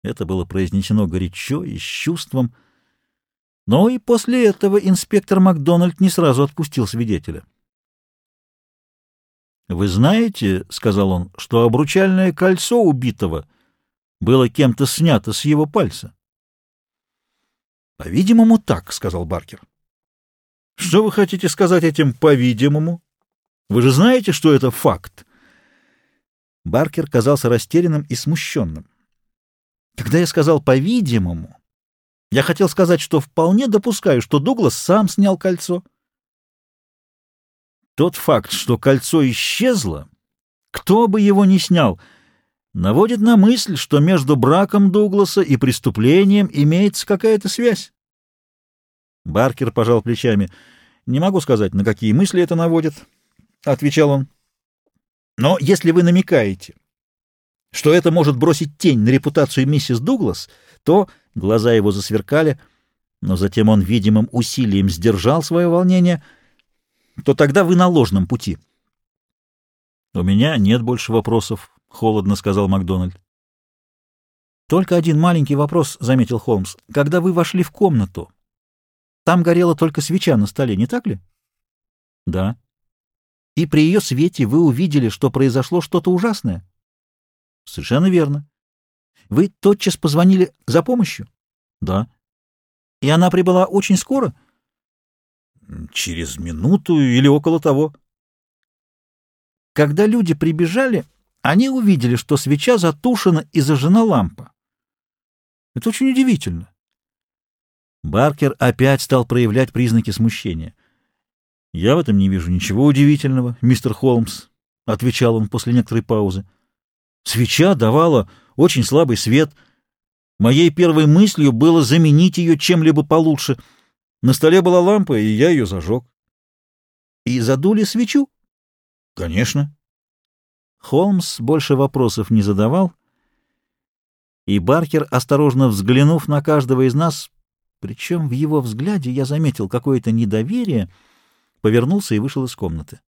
Это было произнесено горячо и с чувством. Но и после этого инспектор Макдональд не сразу отпустил свидетеля. «Вы знаете, — сказал он, — что обручальное кольцо убитого было кем-то снято с его пальца?» «По-видимому, так, — сказал Баркер». «Что вы хотите сказать этим «по-видимому»? Вы же знаете, что это факт?» Баркер казался растерянным и смущенным. «Когда я сказал «по-видимому», я хотел сказать, что вполне допускаю, что Дуглас сам снял кольцо. Тот факт, что кольцо исчезло, кто бы его ни снял, наводит на мысль, что между браком Дугласа и преступлением имеется какая-то связь». Баркер пожал плечами. «Не могу сказать, на какие мысли это наводит», — отвечал он. «Но если вы намекаете, что это может бросить тень на репутацию миссис Дуглас, то...» Глаза его засверкали, но затем он видимым усилием сдержал свое волнение. «То тогда вы на ложном пути». «У меня нет больше вопросов», — холодно сказал Макдональд. «Только один маленький вопрос», — заметил Холмс. «Когда вы вошли в комнату, там горела только свеча на столе, не так ли?» «Да». «И при ее свете вы увидели, что произошло что-то ужасное?» «Совершенно верно». «Вы тотчас позвонили за помощью?» «Да». «И она прибыла очень скоро?» «Через минуту или около того». «Когда люди прибежали, они увидели, что свеча затушена и зажжена лампа. Это очень удивительно». Баркер опять стал проявлять признаки смущения. «Я в этом не вижу ничего удивительного, мистер Холмс», — отвечал он после некоторой паузы. «Свеча давала очень слабый свет. Моей первой мыслью было заменить ее чем-либо получше. На столе была лампа, и я ее зажег». «И задули свечу?» «Конечно». Холмс больше вопросов не задавал, и Баркер, осторожно взглянув на каждого из нас, причем в его взгляде я заметил какое-то недоверие, повернулся и вышел из комнаты.